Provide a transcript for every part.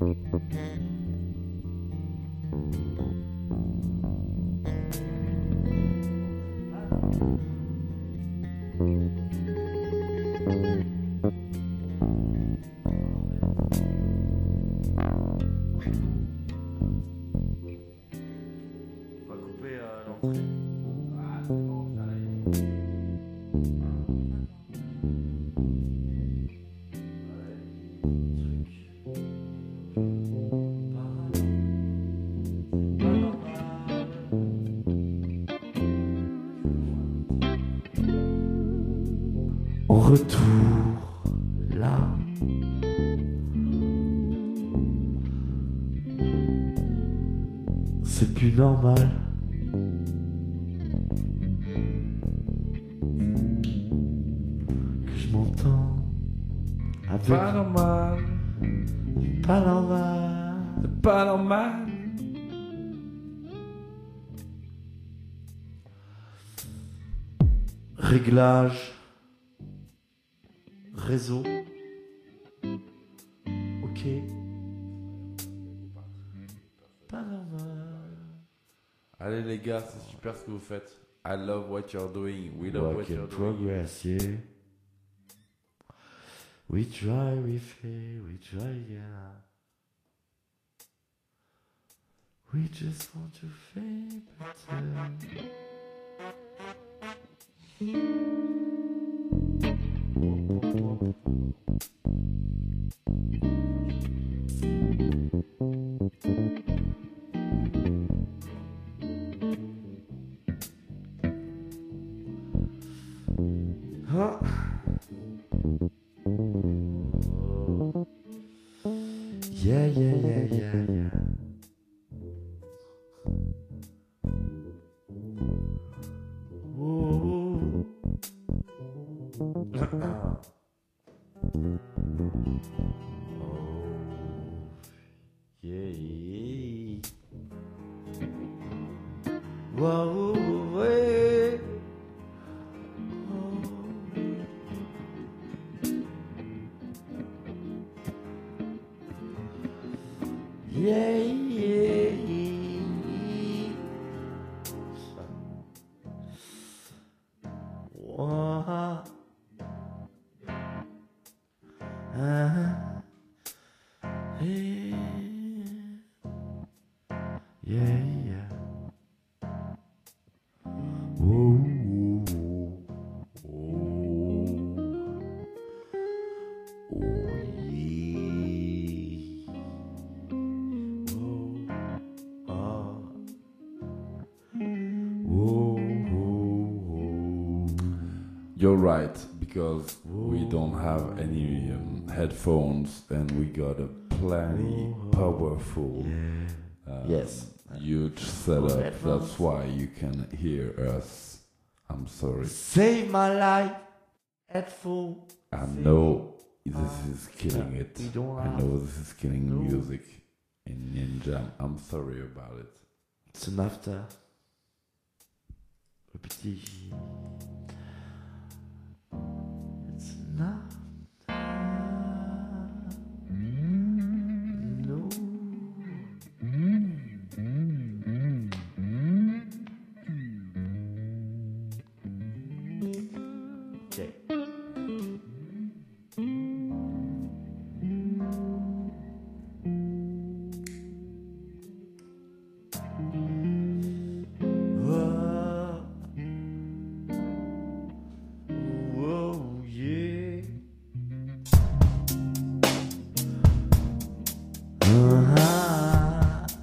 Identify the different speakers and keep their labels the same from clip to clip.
Speaker 1: va couper l'entrée.
Speaker 2: Au retour, là, c'est plus normal. Que je m'entends avec
Speaker 1: Pas normal,
Speaker 2: pas normal.
Speaker 1: c'est pas normal.
Speaker 2: Réglage, réseau, ok, pas normal.
Speaker 1: Allez les gars, c'est super ce que vous faites. I love what you're doing. We love
Speaker 2: Work
Speaker 1: what
Speaker 2: in
Speaker 1: you're doing.
Speaker 2: progress, yeah. We try, we fail, we try, yeah. We just want to feel better. Huh? Yeah, yeah, yeah, yeah, yeah. Whoa. Yeah. Whoa, hey. Yeah, yeah. Whoa. Hey. Yeah, yeah. Whoa, whoa, whoa. Oh, yeah. Whoa, ah. Whoa, whoa, whoa.
Speaker 1: You're right, because we don't have any headphones and we got a plenty powerful,
Speaker 2: Yes.
Speaker 1: huge setup.
Speaker 2: headphones.
Speaker 1: That's why you can hear us. I'm sorry.
Speaker 2: Save my life at full.
Speaker 1: I know this is killing it.
Speaker 2: we don't
Speaker 1: I
Speaker 2: have-
Speaker 1: know this is killing
Speaker 2: No.
Speaker 1: music in Ninja. I'm sorry about it.
Speaker 2: It's an after. Le petit. It's an after. No. Okay. Whoa. Whoa, yeah. Uh-huh.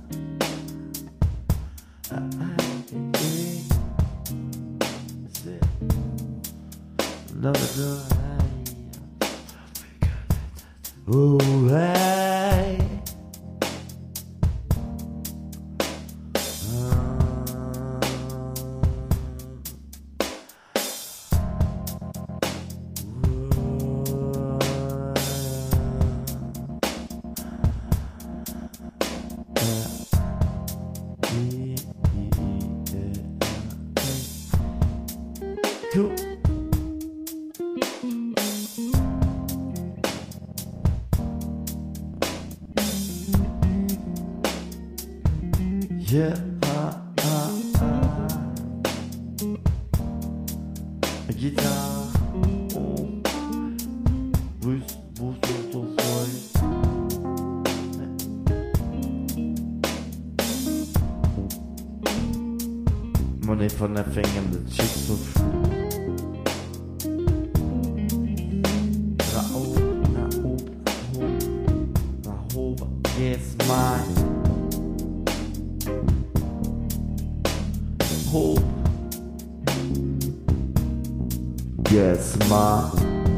Speaker 2: Oh, hey. Cool. Yeah, guitare, oh, Bruce, ton money for nothing and the chicks for free. I hope, yes, mine. Hope, yes, mine.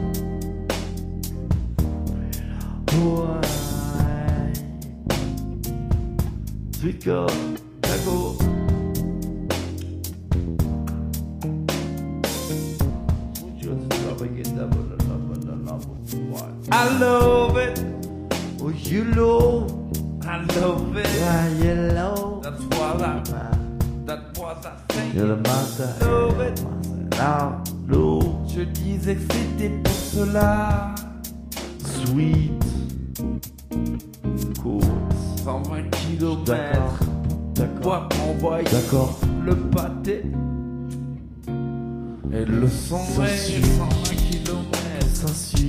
Speaker 2: Why? Sweet girl, go. I love it. Oh, you know. I love it. Yeah, you know. That's what I think. You're the master. Love it. Now, no. Je disais que c'était pour cela. Sweet. Cool. 120 kilomètres. D'accord. Envoyer le pâté. Et le son est 120 kilomètres. S'ensuit.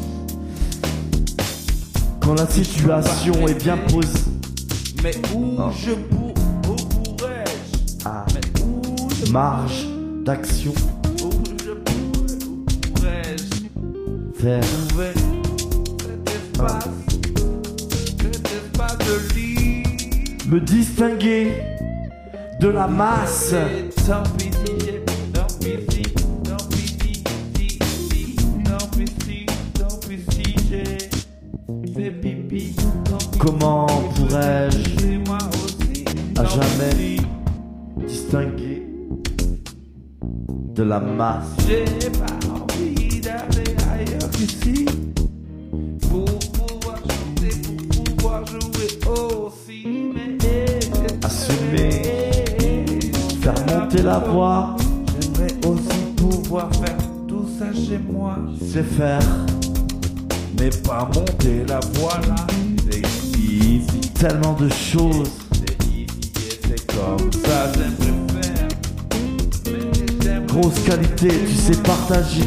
Speaker 2: Quand la situation est bien posée. Mais où je pourrais-je? Mais où je marge d'action. Où pourrais-je faire trouver cet espace de lit. Me distinguer de la masse. Tant pis si j'ai fait pipi. Comment pourrais-je à jamais distinguer de la masse? J'ai pas envie d'aller ailleurs qu'ici pour pouvoir chanter, pour pouvoir jouer aussi. Mais assumer, faire monter la voix. J'aimerais aussi pouvoir faire tout ça chez moi. C'est faire, mais pas monter la voix là. C'est easy. Tellement de choses. C'est easy et c'est comme ça j'aimerais faire. Grosse qualité, tu sais partager.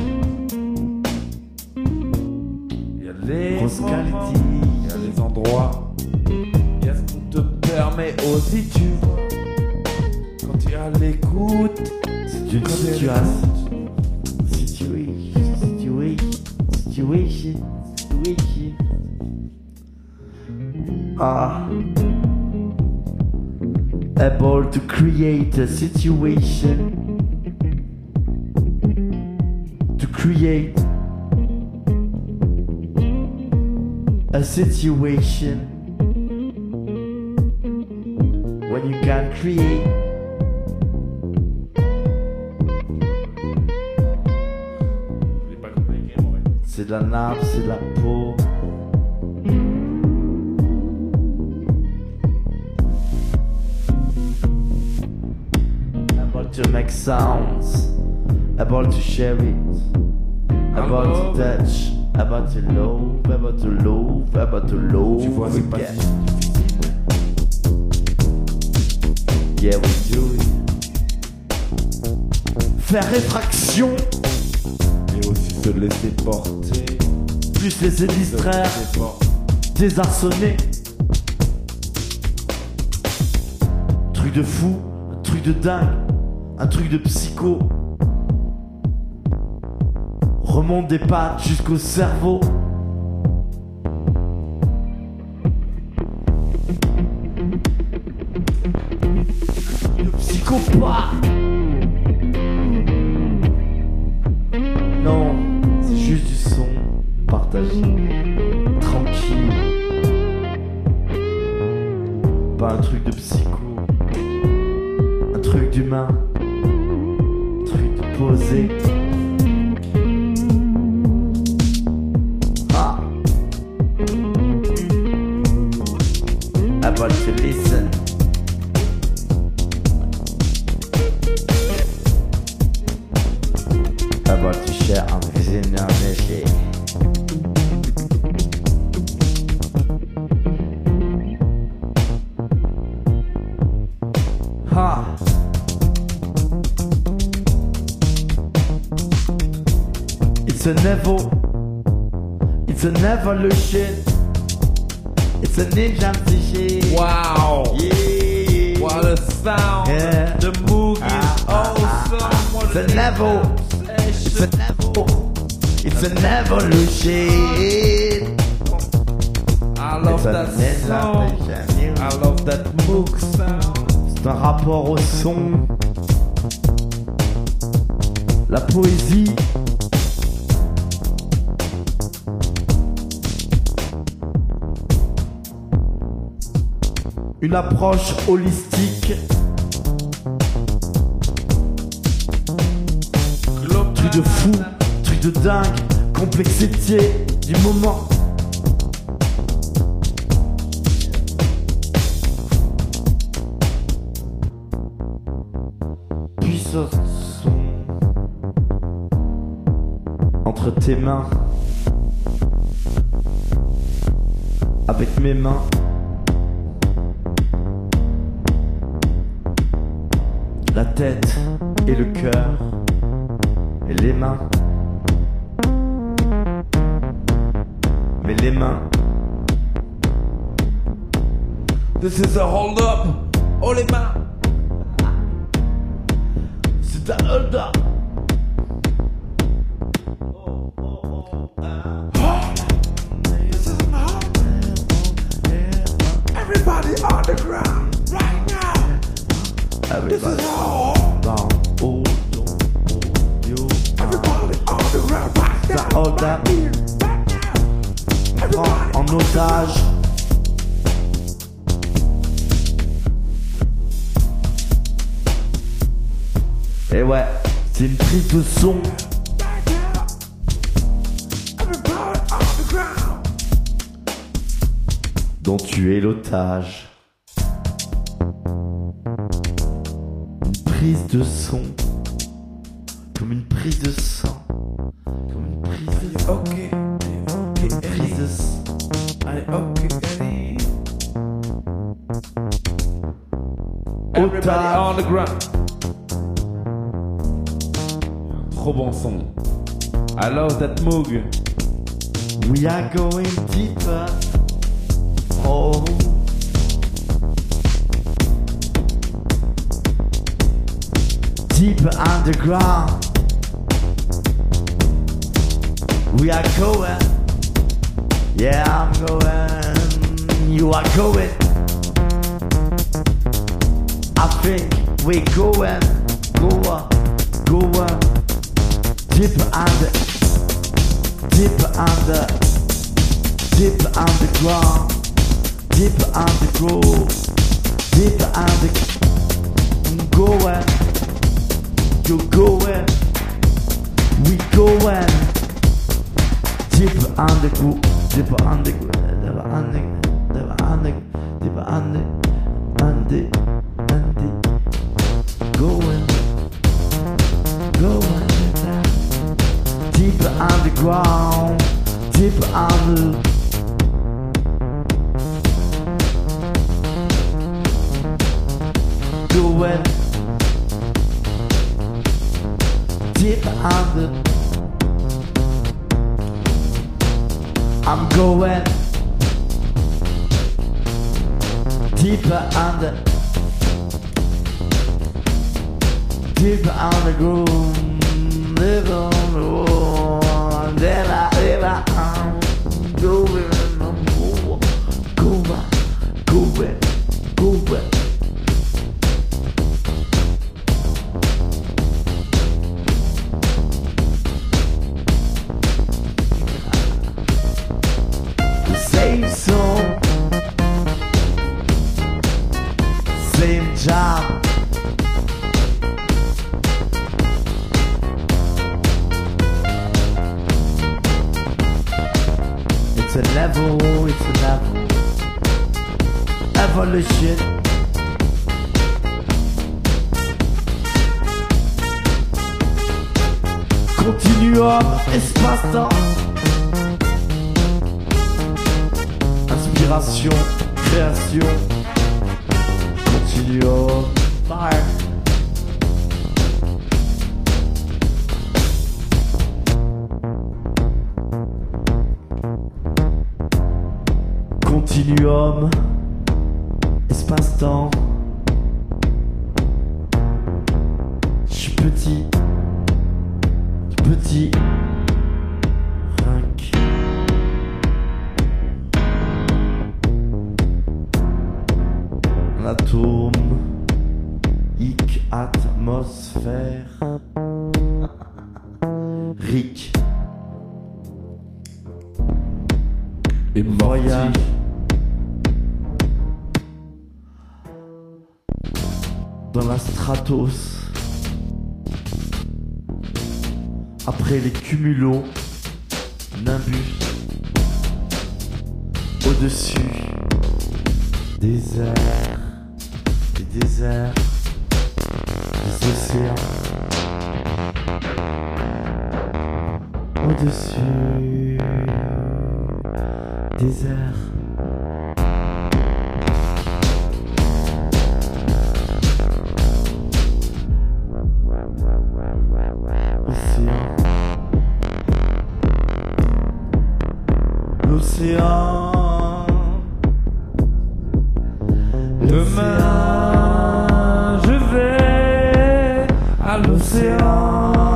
Speaker 2: Y'a les grosse qualité, y'a les endroits. Qu'est-ce qu'on te permet aussi, tu vois. Quand tu es à l'écoute, c'est une situation. Able to create a situation. To create a situation. When you can create. C'est de la nappe, c'est de la peau. Able to make sounds, able to share it, able to touch, able to love, able to love, able to love. Tu vois, c'est pas difficile. Yeah, we do it. Faire réfraction.
Speaker 1: Et aussi se laisser porter.
Speaker 2: Plus laisser distraire. Désarçonner. Truc de fou, un truc de dingue, un truc de psycho. Remonte des pattes jusqu'au cerveau. Le psychopathe. Non, c'est juste du son partagé, tranquille. Pas un truc de psycho, un truc d'humain, un truc de posé. Ah, about to listen. About to share everything on this shit. level, it's an evolution, it's an injustice.
Speaker 1: Wow!
Speaker 2: Yeah.
Speaker 1: What a sound!
Speaker 2: Yeah.
Speaker 1: The Moog is awesome! What
Speaker 2: It's a level, it's a level, it's an evolution.
Speaker 1: I love that sound! I love that Moog sound!
Speaker 2: C'est un rapport au son, la poésie. Une approche holistique. Truc de fou, truc de dingue, complexité du moment. Puissance son entre tes mains, avec mes mains. La tête et le cœur et les mains. Mais les mains.
Speaker 1: This is a hold up! Oh les mains!
Speaker 2: C'est un hold up.
Speaker 1: This is a hold up! Everybody on the ground right now!
Speaker 2: Everybody down, oh, yo.
Speaker 1: Everybody on the ground right
Speaker 2: C'est un hold up. Prends en otage. Et ouais, c'est une prise de son. Dont tu es l'otage. Une prise de son. Comme une prise de sang. Comme une prise de sang.
Speaker 1: Okay,
Speaker 2: Une prise de sang.
Speaker 1: okay, everybody on the ground. Trop bon son. I love that Moog.
Speaker 2: We are going deeper. Oh. Deep underground. We are going. Yeah, I'm going. You are going. I think we going. Going. Deep under. Deep under. Deep underground. Deep underground. Deep under. Going. You going. We going. Deep underground. Deep underground. Deep underground. Deep underground. Going. Deep underground, deep under. Going deep under. I'm going deeper under. Deep underground, live on the wall, and then I'm going, going. The same song, same job. It's a level. Evolution. Continuum, espace-temps. Inspiration, création. Continuum. Fire. Continuum, espace-temps. Je suis petit, rinc. Un atome, hic, atmosphère. Rick.
Speaker 1: Et
Speaker 2: Voyage. Dans la stratos. Après les cumulos. Nimbus. Au-dessus. Des airs. Des déserts. Des océans. Au-dessus des airs. L'océan.
Speaker 1: demain, je vais à l'océan.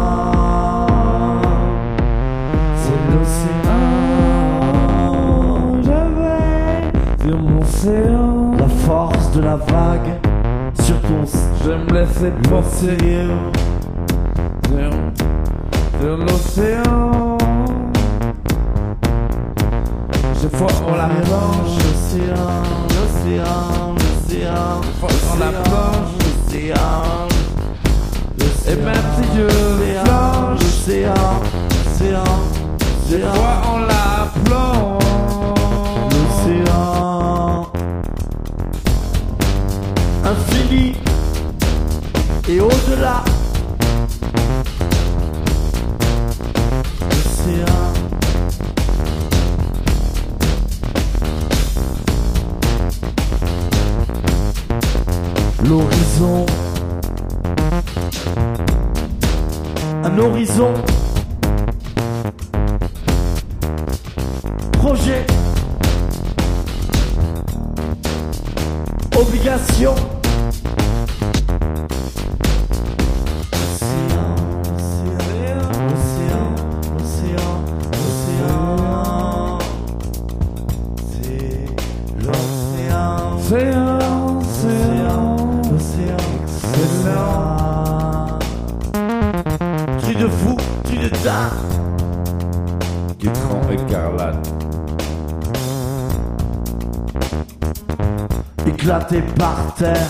Speaker 2: La force de la vague sur ton.
Speaker 1: Je me laisser porter sur l'océan. Je fois on la planche,
Speaker 2: L'océan.
Speaker 1: on la planche. Et même si je planche, je fois on la planche.
Speaker 2: L'océan infini et au-delà. L'océan. L'horizon. Un horizon. Projet. Obligation. Truc de fou, truc de dingue.
Speaker 1: Guitran écarlate.
Speaker 2: Éclaté par terre.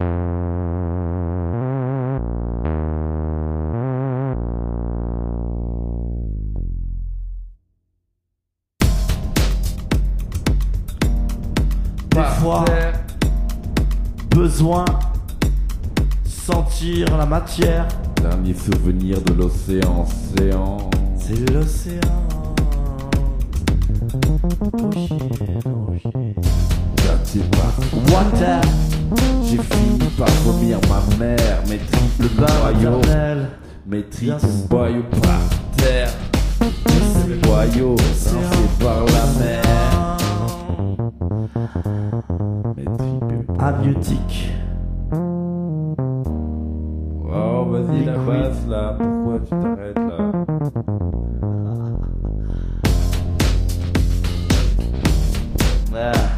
Speaker 2: Des fois, besoin sentir la matière.
Speaker 1: Dernier souvenir de l'océan, océan.
Speaker 2: C'est l'océan.
Speaker 1: Gâté par
Speaker 2: Water.
Speaker 1: j'ai fini par vomir ma mère. Mes tripes,
Speaker 2: Le bain
Speaker 1: boyaux.
Speaker 2: maternel.
Speaker 1: Mes tripes,
Speaker 2: Bien sûr.
Speaker 1: boyaux par terre. Les boyaux lancés par la mer. Mes tripes.
Speaker 2: Amniotique.
Speaker 1: Oh, vas-y, la
Speaker 2: Liquide.
Speaker 1: basse là. Pourquoi tu t'arrêtes là?
Speaker 2: Yeah.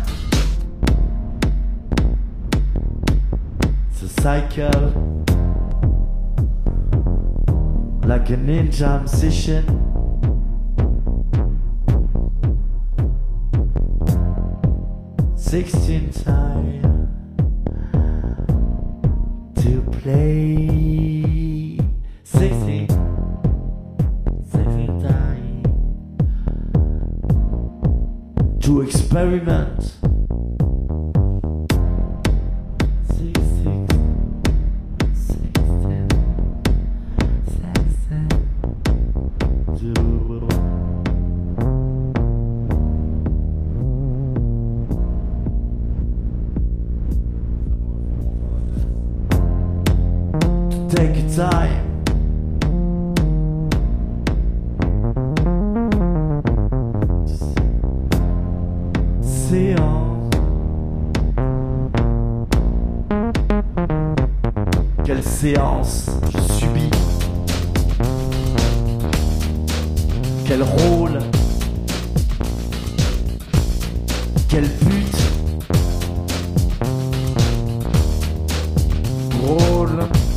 Speaker 2: It's a cycle. Like a ninja musician. Sixteen time to play. 16 time to experiment. 16 take your time. séance. Quelle séance je subis. Quel rôle. Quel but.
Speaker 1: Rôle.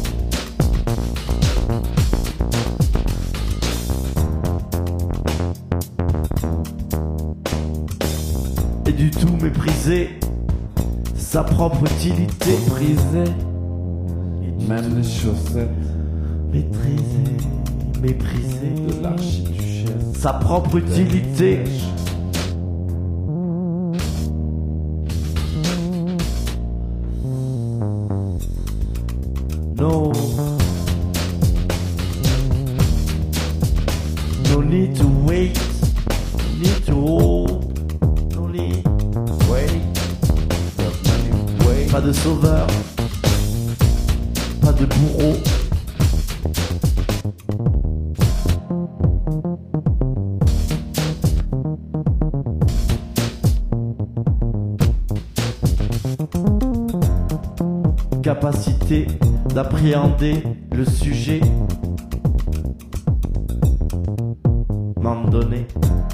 Speaker 2: Et du tout mépriser sa propre utilité.
Speaker 1: Mépriser. Même les chaussettes.
Speaker 2: Mépriser
Speaker 1: De l'archiduchesse.
Speaker 2: sa propre utilité. No. No need to wait. No need to hold. No need. Wait. Pas de sauveur. Pas de bourreau. Capacité d'appréhender le sujet. M'en donner.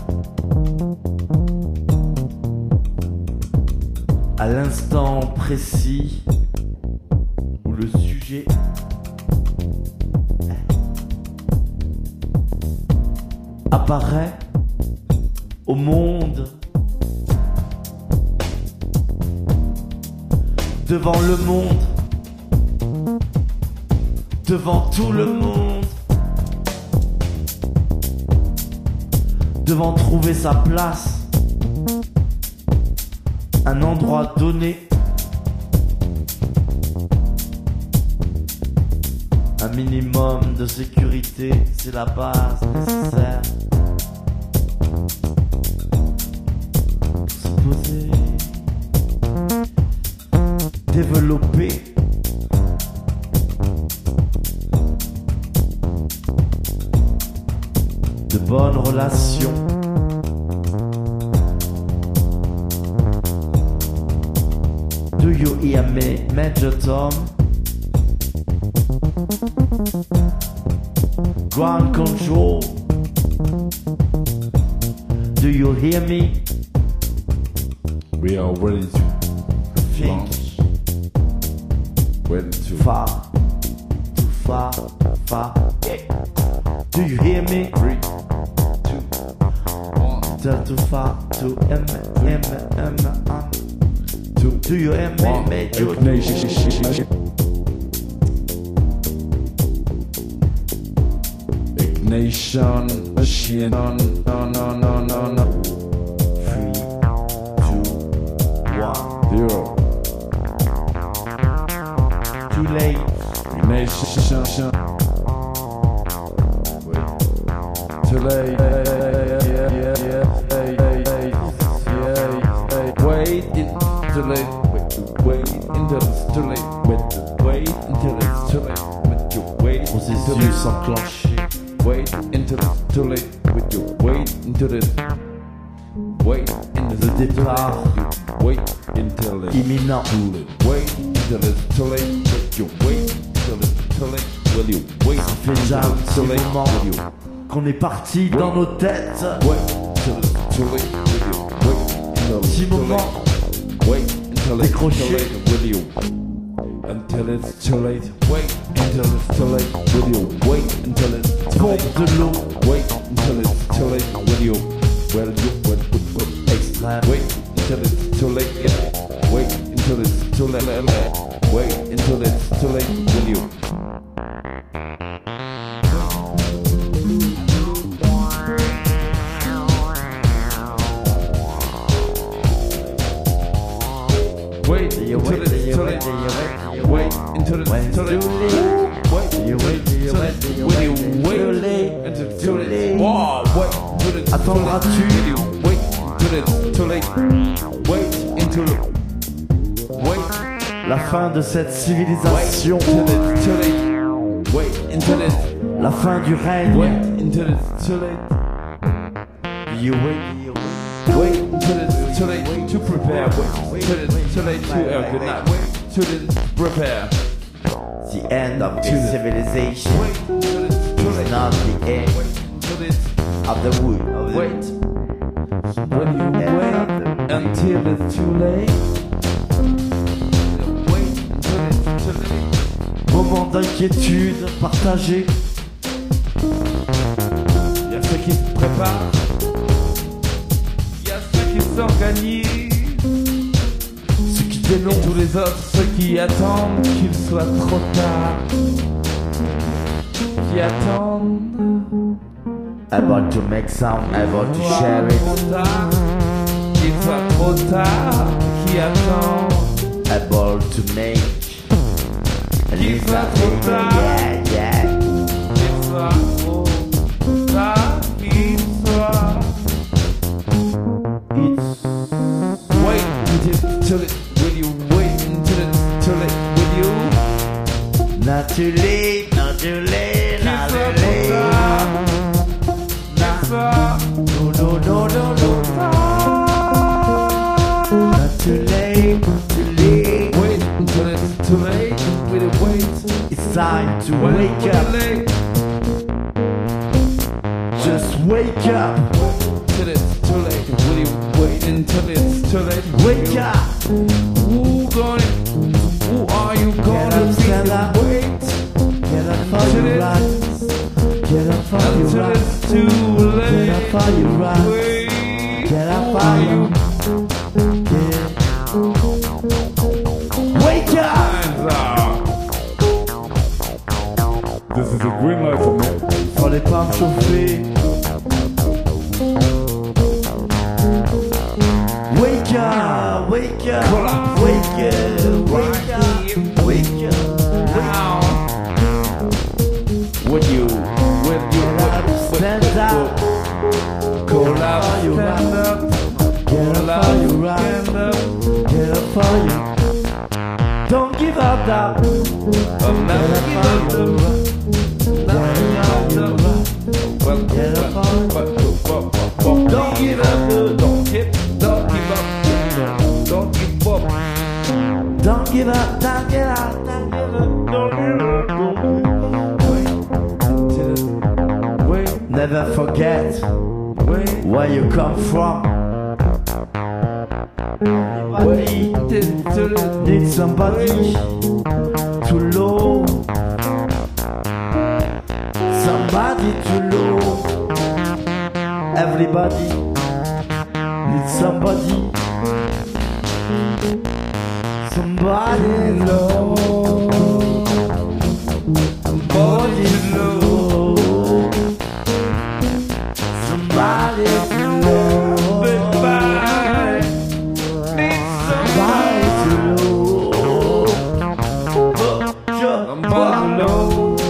Speaker 2: À l'instant précis où le sujet apparaît au monde, devant le monde, devant tout le monde, devant trouver sa place, un endroit donné, un minimum de sécurité, c'est la base nécessaire pour se poser, développer de bonnes relations. Do you hear me, Major Tom? Ground control. Do you hear me?
Speaker 1: We are ready to
Speaker 2: Think
Speaker 1: launch. Ready to
Speaker 2: far, too far, far. Yeah. Do you hear me?
Speaker 1: 3, 2, 1.
Speaker 2: Tell too far, too Do you hear me, Major?
Speaker 1: Ignition machine. No.
Speaker 2: 3, 2, 1.
Speaker 1: 0.
Speaker 2: Too late.
Speaker 1: Ignition. Too late. Wait until late. Wait until it's too late. Wait until it's too late. With you wait
Speaker 2: Processus enclenché.
Speaker 1: Wait until it's too late. With you wait until it's wait until
Speaker 2: Le départ
Speaker 1: wait until it's
Speaker 2: imminent.
Speaker 1: too late. Wait until it's too late. With you wait until it's too late. Will you wait
Speaker 2: Ça fait
Speaker 1: until
Speaker 2: déjà un
Speaker 1: it's too
Speaker 2: petit
Speaker 1: late?
Speaker 2: moment
Speaker 1: Will you
Speaker 2: qu'on est parti dans nos têtes.
Speaker 1: wait until it's too late? Will you wait until it's
Speaker 2: Petit
Speaker 1: too
Speaker 2: moment
Speaker 1: late? Wait until it's too
Speaker 2: décroché.
Speaker 1: late. Will you until it's too late? Wait until it's too late. Will you wait until it's too
Speaker 2: Pompe
Speaker 1: late?
Speaker 2: de l'eau
Speaker 1: Wait until it's too late. Will you
Speaker 2: extrême.
Speaker 1: wait until it's too late? Yeah. Wait until it's too late. Wait until it's too late. Will you? Wait
Speaker 2: You
Speaker 1: until
Speaker 2: wait,
Speaker 1: it's
Speaker 2: you
Speaker 1: too
Speaker 2: wait,
Speaker 1: late.
Speaker 2: you
Speaker 1: Wait until
Speaker 2: When
Speaker 1: it's too late.
Speaker 2: it's too late.
Speaker 1: Wait
Speaker 2: You wait, you wait, you
Speaker 1: Will you
Speaker 2: wait,
Speaker 1: wait
Speaker 2: too late,
Speaker 1: until it's
Speaker 2: too
Speaker 1: too late?
Speaker 2: late.
Speaker 1: Wow, wait until it's too late.
Speaker 2: Attendras-tu?
Speaker 1: Will you wait until it's too late? Wait until wait
Speaker 2: La fin de cette
Speaker 1: wait
Speaker 2: civilisation.
Speaker 1: until it's too late. Wait until it's
Speaker 2: La fin du règne.
Speaker 1: wait until it's too late.
Speaker 2: You wait, you wait.
Speaker 1: Wait until it's too late to too late to good night. Children, prepare.
Speaker 2: The end of this civilization is not the end of the wood.
Speaker 1: Wait. When you wait until it's too late. Wait until it's too late.
Speaker 2: Moment d'inquiétude partagé.
Speaker 1: Y'a ceux qui se préparent. Y'a ceux qui s'organisent.
Speaker 2: Ceux qui dénoncent.
Speaker 1: Et tous les autres, ceux qui attendent qu'il soit trop tard. Qui attendent.
Speaker 2: Able to make sound, able to share it.
Speaker 1: Qu'il soit trop tard. Qui attend.
Speaker 2: Able to make.
Speaker 1: Qu'il soit trop tard.
Speaker 2: Yeah.
Speaker 1: Qu'il soit trop tard. Qu'il soit.
Speaker 2: It's
Speaker 1: Wait until it's too late. Will you wait until it's too late? Will you?
Speaker 2: not too late, not too late,
Speaker 1: Qu'il
Speaker 2: not
Speaker 1: soit
Speaker 2: too
Speaker 1: trop
Speaker 2: late.
Speaker 1: tard. Qu'il soit
Speaker 2: No, not too late, too late.
Speaker 1: wait until it's too late. Will you wait?
Speaker 2: It's time to
Speaker 1: When
Speaker 2: wake
Speaker 1: it's
Speaker 2: up.
Speaker 1: late.
Speaker 2: Just wake up,
Speaker 1: Till it's too late. Will you wait until it's too late?
Speaker 2: wake up.
Speaker 1: Who are you gonna
Speaker 2: up,
Speaker 1: be?
Speaker 2: stand up.
Speaker 1: Wait
Speaker 2: Get up for
Speaker 1: Until
Speaker 2: your
Speaker 1: it's-
Speaker 2: rights. Get up for your
Speaker 1: until
Speaker 2: rights.
Speaker 1: it's too late.
Speaker 2: Get up for your rights.
Speaker 1: Wait.
Speaker 2: Get up
Speaker 1: Who
Speaker 2: for
Speaker 1: are
Speaker 2: your
Speaker 1: you?
Speaker 2: Wake up!
Speaker 1: Hands up. This is a green light for me.
Speaker 2: Faut les pas me chauffer. Wake up, wake up, wake up, wake up, wake up.
Speaker 1: Now. Would you
Speaker 2: Stand up,
Speaker 1: call out,
Speaker 2: you
Speaker 1: stand up,
Speaker 2: get
Speaker 1: call
Speaker 2: up
Speaker 1: out,
Speaker 2: for your right,
Speaker 1: stand up.
Speaker 2: get up for you. Don't give up now.
Speaker 1: Oh, never give up, never give up. Well,
Speaker 2: Get up on.
Speaker 1: don't give up, don't give up, don't give up.
Speaker 2: Don't give up, don't give up, don't give up, don't give up.
Speaker 1: Wait,
Speaker 2: Never forget
Speaker 1: wait,
Speaker 2: where you come from.
Speaker 1: wait till
Speaker 2: Need somebody to love. Somebody to love. Everybody needs somebody. Somebody love. Somebody love. Somebody to love.
Speaker 1: goodbye. Need
Speaker 2: Somebody to love.
Speaker 1: somebody low.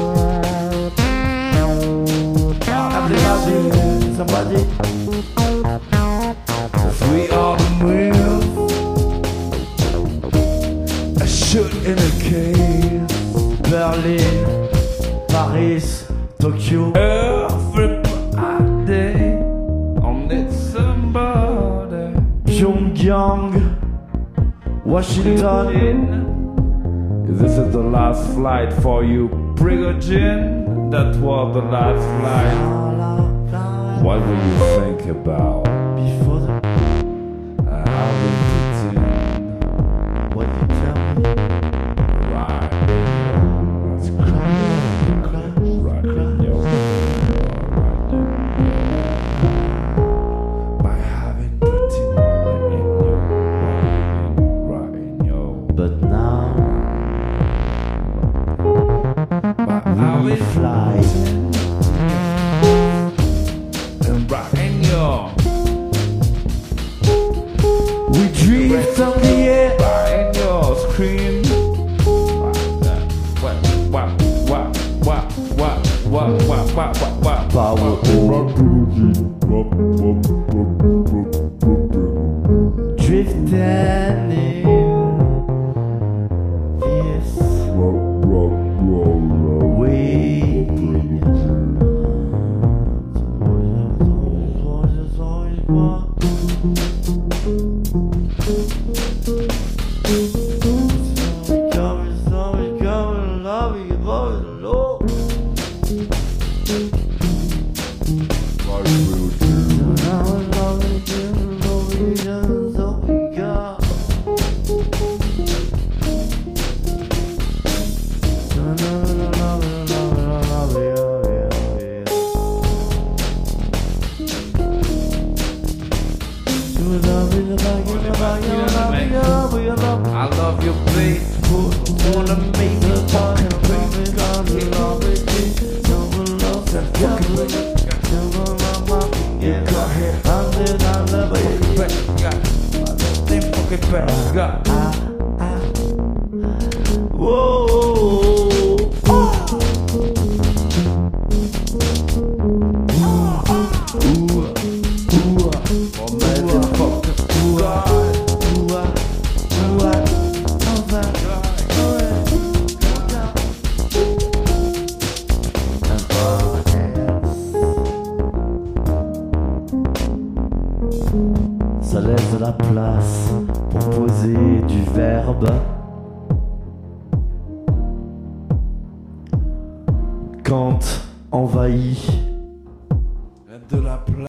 Speaker 2: Everybody, somebody.
Speaker 1: We are the wheels. A shoot in a cave.
Speaker 2: Berlin, Paris, Tokyo,
Speaker 1: Everybody on it, somebody.
Speaker 2: Pyongyang, Washington.
Speaker 1: This is the last flight for you, Prigogine. That was the last flight. What will you think about
Speaker 2: Before the
Speaker 1: how we pretend
Speaker 2: what you tell me,
Speaker 1: right right in your by having pretend right in your
Speaker 2: but now
Speaker 1: by having
Speaker 2: fly.
Speaker 1: and right in your
Speaker 2: We drift on the air.
Speaker 1: right in your screen.
Speaker 2: Power drifting in this way.
Speaker 1: I love you, babe. Wanna make you fucking baby. God, you love it.
Speaker 2: Ça laisse de la place pour poser du verbe. Quand envahi
Speaker 1: de la place.